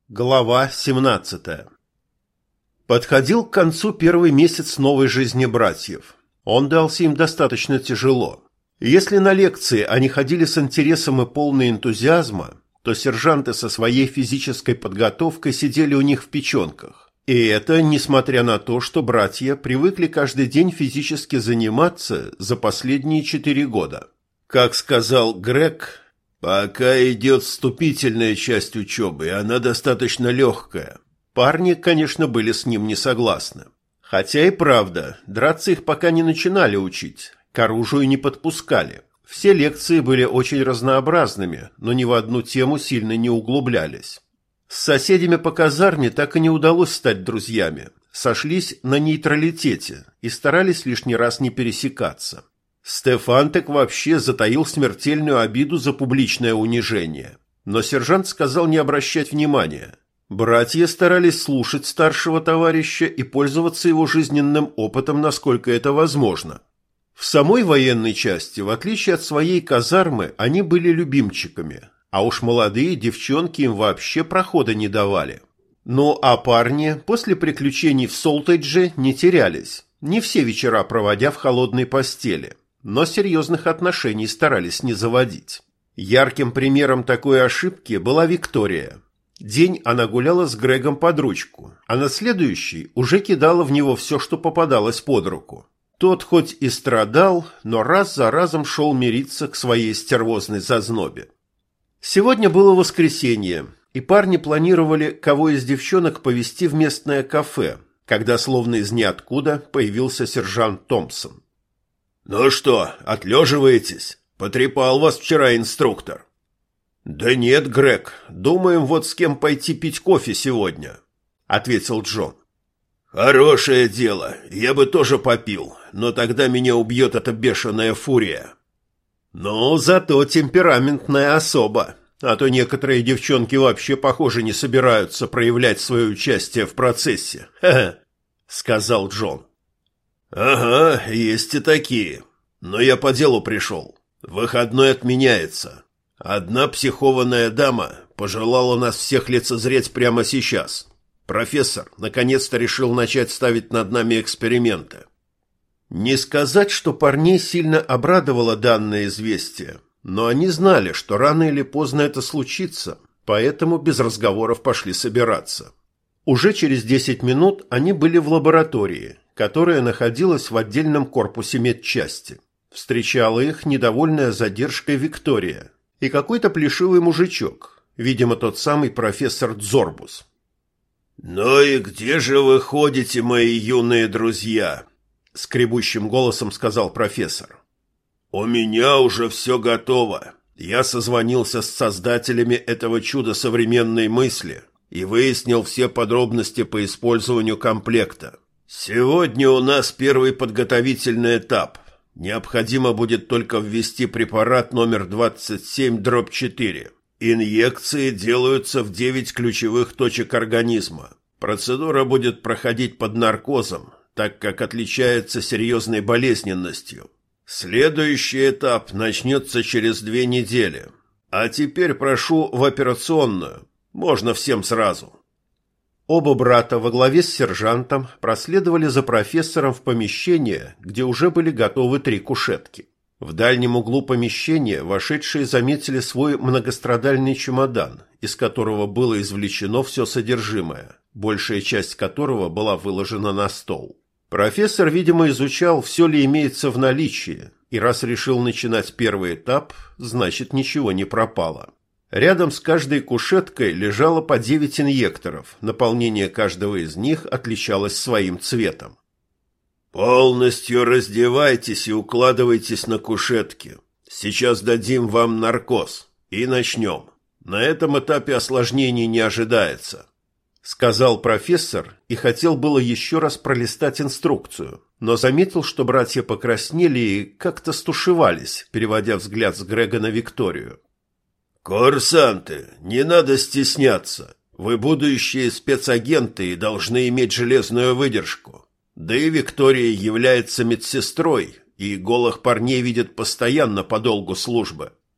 Глава 17. Подходил к концу первый месяц новой жизни братьев. Он дался им достаточно тяжело. Если на лекции они ходили с интересом и полной энтузиазма, то сержанты со своей физической подготовкой сидели у них в печенках. И это несмотря на то, что братья привыкли каждый день физически заниматься за последние 4 года. Как сказал Грег, пока идет вступительная часть учебы, и она достаточно легкая. Парни, конечно, были с ним не согласны. Хотя и правда, драться их пока не начинали учить, к оружию не подпускали. Все лекции были очень разнообразными, но ни в одну тему сильно не углублялись. С соседями по казарме так и не удалось стать друзьями. Сошлись на нейтралитете и старались лишний раз не пересекаться. Стефан так вообще затаил смертельную обиду за публичное унижение. Но сержант сказал не обращать внимания. Братья старались слушать старшего товарища и пользоваться его жизненным опытом, насколько это возможно. В самой военной части, в отличие от своей казармы, они были любимчиками, а уж молодые девчонки им вообще прохода не давали. Ну а парни после приключений в Солтедже не терялись, не все вечера проводя в холодной постели. Но серьезных отношений старались не заводить. Ярким примером такой ошибки была Виктория. День она гуляла с Грегом под ручку, а на следующий уже кидала в него все, что попадалось под руку. Тот хоть и страдал, но раз за разом шел мириться к своей стервозной зазнобе. Сегодня было воскресенье, и парни планировали кого из девчонок повезти в местное кафе, когда словно из ниоткуда появился сержант Томпсон. «Ну что, отлеживаетесь? Потрепал вас вчера инструктор». «Да нет, Грег, думаем вот с кем пойти пить кофе сегодня», — ответил Джон. «Хорошее дело, я бы тоже попил, но тогда меня убьет эта бешеная фурия». «Ну, зато темпераментная особа, а то некоторые девчонки вообще, похоже, не собираются проявлять свое участие в процессе», — сказал Джон. «Ага, есть и такие. Но я по делу пришел. Выходной отменяется. Одна психованная дама пожелала нас всех лицезреть прямо сейчас. Профессор наконец-то решил начать ставить над нами эксперименты». Не сказать, что парней сильно обрадовало данное известие, но они знали, что рано или поздно это случится, поэтому без разговоров пошли собираться. Уже через 10 минут они были в лаборатории, которая находилась в отдельном корпусе медчасти. Встречала их недовольная задержкой Виктория и какой-то плешивый мужичок, видимо, тот самый профессор Дзорбус. «Ну и где же вы ходите, мои юные друзья?» — скребущим голосом сказал профессор. «У меня уже все готово. Я созвонился с создателями этого чуда современной мысли и выяснил все подробности по использованию комплекта. Сегодня у нас первый подготовительный этап. Необходимо будет только ввести препарат номер 27/4. Инъекции делаются в 9 ключевых точек организма. Процедура будет проходить под наркозом, так как отличается серьезной болезненностью. Следующий этап начнется через 2 недели. А теперь прошу в операционную. Можно всем сразу». Оба брата во главе с сержантом проследовали за профессором в помещение, где уже были готовы 3 кушетки. В дальнем углу помещения вошедшие заметили свой многострадальный чемодан, из которого было извлечено все содержимое, большая часть которого была выложена на стол. Профессор, видимо, изучал, все ли имеется в наличии, и раз решил начинать первый этап, значит, ничего не пропало. Рядом с каждой кушеткой лежало по 9 инъекторов, наполнение каждого из них отличалось своим цветом. «Полностью раздевайтесь и укладывайтесь на кушетки. Сейчас дадим вам наркоз и начнем. На этом этапе осложнений не ожидается», — сказал профессор и хотел было еще раз пролистать инструкцию, но заметил, что братья покраснели и как-то стушевались, переводя взгляд с Грега на Викторию. «Курсанты, не надо стесняться. Вы будущие спецагенты и должны иметь железную выдержку. Да и Виктория является медсестрой, и голых парней видит постоянно по долгу службы».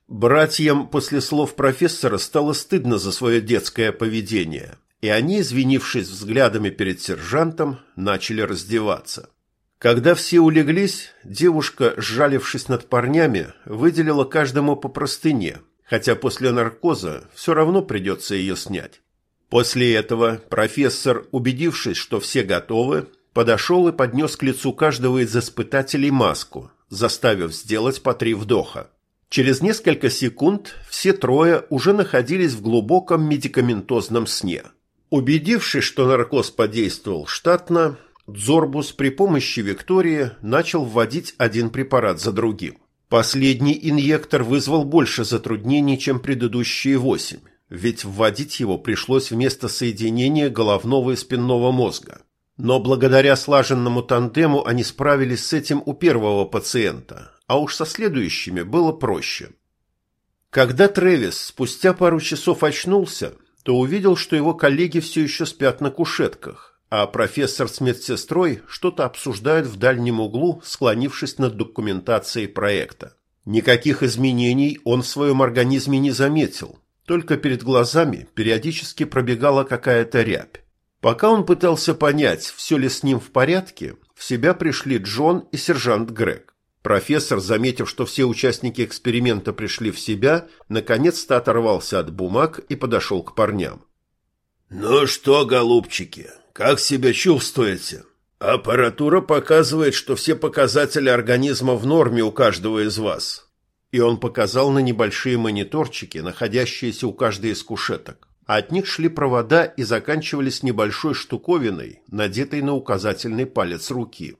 Братьям после слов профессора стало стыдно за свое детское поведение, и они, извинившись взглядами перед сержантом, начали раздеваться. Когда все улеглись, девушка, сжалившись над парнями, выделила каждому по простыне, хотя после наркоза все равно придется ее снять. После этого профессор, убедившись, что все готовы, подошел и поднес к лицу каждого из испытателей маску, заставив сделать по 3 вдоха. Через несколько секунд все трое уже находились в глубоком медикаментозном сне. Убедившись, что наркоз подействовал штатно, Дзорбус при помощи Виктории начал вводить один препарат за другим. Последний инъектор вызвал больше затруднений, чем предыдущие 8, ведь вводить его пришлось вместо соединения головного и спинного мозга. Но благодаря слаженному тандему они справились с этим у первого пациента, а уж со следующими было проще. Когда Трэвис спустя пару часов очнулся, то увидел, что его коллеги все еще спят на кушетках, а профессор с медсестрой что-то обсуждают в дальнем углу, склонившись над документацией проекта. Никаких изменений он в своем организме не заметил, только перед глазами периодически пробегала какая-то рябь. Пока он пытался понять, все ли с ним в порядке, в себя пришли Джон и сержант Грег. Профессор, заметив, что все участники эксперимента пришли в себя, наконец-то оторвался от бумаг и подошел к парням. «Ну что, голубчики, как себя чувствуете? Аппаратура показывает, что все показатели организма в норме у каждого из вас». И он показал на небольшие мониторчики, находящиеся у каждой из кушеток. От них шли провода и заканчивались небольшой штуковиной, надетой на указательный палец руки.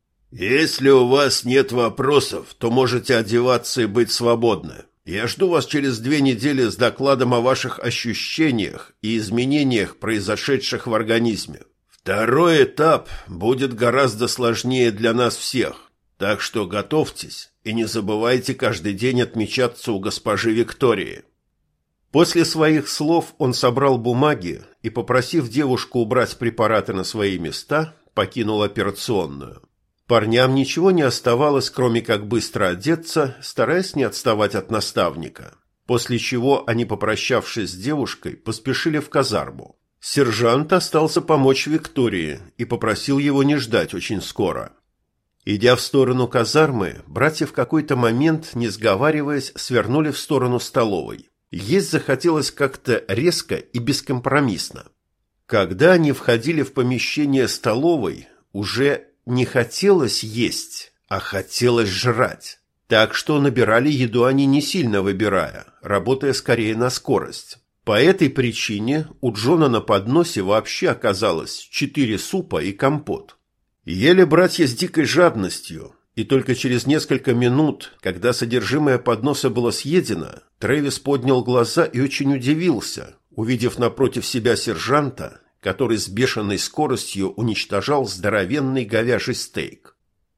«Если у вас нет вопросов, то можете одеваться и быть свободны. Я жду вас через 2 недели с докладом о ваших ощущениях и изменениях, произошедших в организме. Второй этап будет гораздо сложнее для нас всех, так что готовьтесь и не забывайте каждый день отмечаться у госпожи Виктории». После своих слов он собрал бумаги и, попросив девушку убрать препараты на свои места, покинул операционную. Парням ничего не оставалось, кроме как быстро одеться, стараясь не отставать от наставника. После чего они, попрощавшись с девушкой, поспешили в казарму. Сержант остался помочь Виктории и попросил его не ждать очень скоро. Идя в сторону казармы, братья в какой-то момент, не сговариваясь, свернули в сторону столовой. Есть захотелось как-то резко и бескомпромиссно. Когда они входили в помещение столовой, уже не хотелось есть, а хотелось жрать. Так что набирали еду они не сильно выбирая, работая скорее на скорость. По этой причине у Джона на подносе вообще оказалось 4 супа и компот. Ели братья с дикой жадностью, и только через несколько минут, когда содержимое подноса было съедено, Трэвис поднял глаза и очень удивился, увидев напротив себя сержанта, который с бешеной скоростью уничтожал здоровенный говяжий стейк.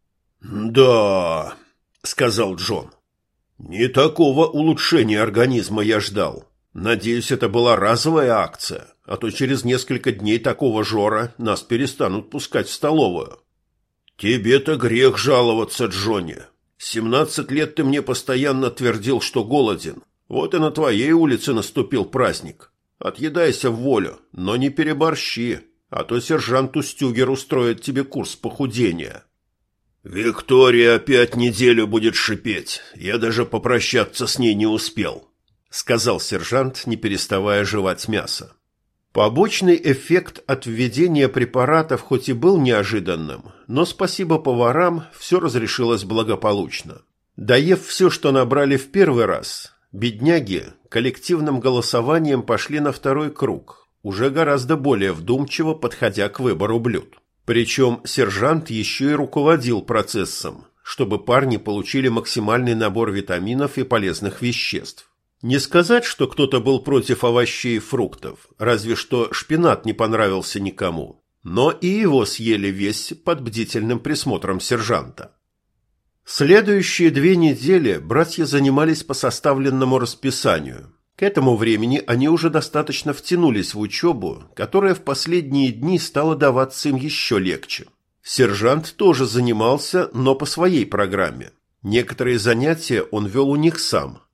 «Да», — сказал Джон, — «не такого улучшения организма я ждал. Надеюсь, это была разовая акция, а то через несколько дней такого жора нас перестанут пускать в столовую». «Тебе-то грех жаловаться, Джонни. 17 лет ты мне постоянно твердил, что голоден. Вот и на твоей улице наступил праздник. Отъедайся в волю, но не переборщи, а то сержант Устюгер устроит тебе курс похудения». «Виктория опять неделю будет шипеть. Я даже попрощаться с ней не успел», — сказал сержант, не переставая жевать мясо. Побочный эффект от введения препаратов хоть и был неожиданным, но спасибо поварам, все разрешилось благополучно. Доев все, что набрали в первый раз, бедняги коллективным голосованием пошли на второй круг, уже гораздо более вдумчиво подходя к выбору блюд. Причем сержант еще и руководил процессом, чтобы парни получили максимальный набор витаминов и полезных веществ. Не сказать, что кто-то был против овощей и фруктов, разве что шпинат не понравился никому, но и его съели весь под бдительным присмотром сержанта. Следующие 2 недели братья занимались по составленному расписанию. К этому времени они уже достаточно втянулись в учебу, которая в последние дни стала даваться им еще легче. Сержант тоже занимался, но по своей программе. Некоторые занятия он вел у них сам,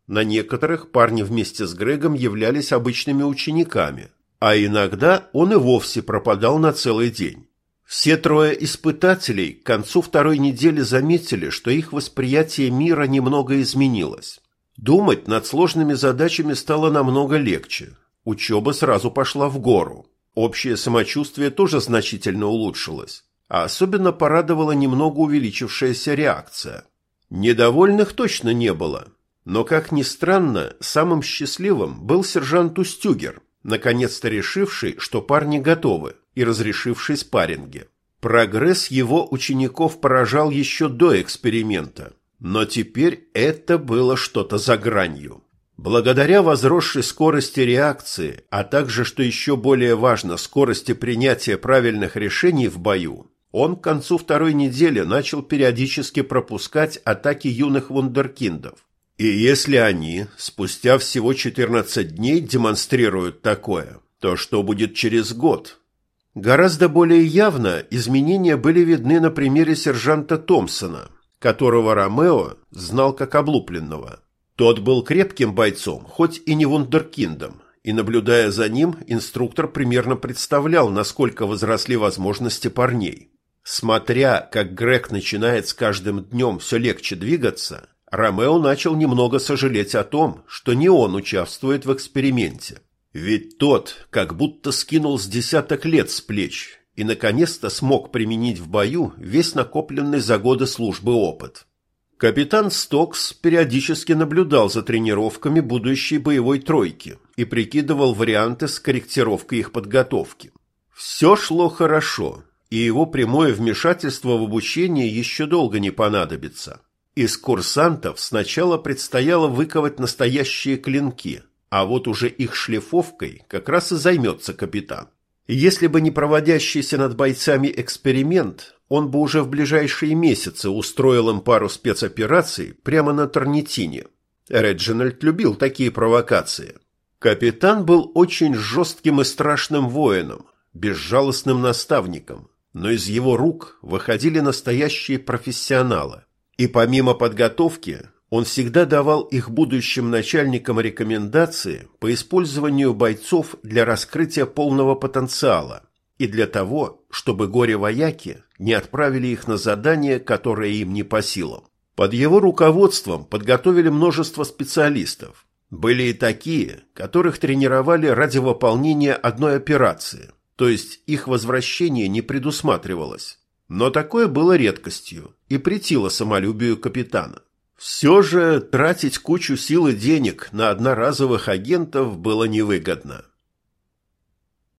На некоторых парни вместе с Грегом являлись обычными учениками, а иногда он и вовсе пропадал на целый день. Все трое испытателей к концу второй недели заметили, что их восприятие мира немного изменилось. Думать над сложными задачами стало намного легче. Учеба сразу пошла в гору. Общее самочувствие тоже значительно улучшилось. А особенно порадовала немного увеличившаяся реакция. Недовольных точно не было. Но, как ни странно, самым счастливым был сержант Устюгер, наконец-то решивший, что парни готовы, и разрешивший спарринги. Прогресс его учеников поражал еще до эксперимента, но теперь это было что-то за гранью. Благодаря возросшей скорости реакции, а также, что еще более важно, скорости принятия правильных решений в бою, он к концу второй недели начал периодически пропускать атаки юных вундеркиндов. И если они спустя всего 14 дней демонстрируют такое, то что будет через год? Гораздо более явно изменения были видны на примере сержанта Томпсона, которого Ромео знал как облупленного. Тот был крепким бойцом, хоть и не вундеркиндом, и, наблюдая за ним, инструктор примерно представлял, насколько возросли возможности парней. Смотря, как Грег начинает с каждым днем все легче двигаться, Ромео начал немного сожалеть о том, что не он участвует в эксперименте. Ведь тот как будто скинул с десяток лет с плеч и наконец-то смог применить в бою весь накопленный за годы службы опыт. Капитан Стокс периодически наблюдал за тренировками будущей боевой тройки и прикидывал варианты с корректировкой их подготовки. Все шло хорошо, и его прямое вмешательство в обучение еще долго не понадобится. Из курсантов сначала предстояло выковать настоящие клинки, а вот уже их шлифовкой как раз и займется капитан. Если бы не проводящийся над бойцами эксперимент, он бы уже в ближайшие месяцы устроил им пару спецопераций прямо на Торнитине. Реджинальд любил такие провокации. Капитан был очень жестким и страшным воином, безжалостным наставником, но из его рук выходили настоящие профессионалы. И помимо подготовки, он всегда давал их будущим начальникам рекомендации по использованию бойцов для раскрытия полного потенциала и для того, чтобы горе-вояки не отправили их на задания, которые им не по силам. Под его руководством подготовили множество специалистов. Были и такие, которых тренировали ради выполнения одной операции, то есть их возвращение не предусматривалось. Но такое было редкостью и претило самолюбию капитана. Все же тратить кучу сил и денег на одноразовых агентов было невыгодно.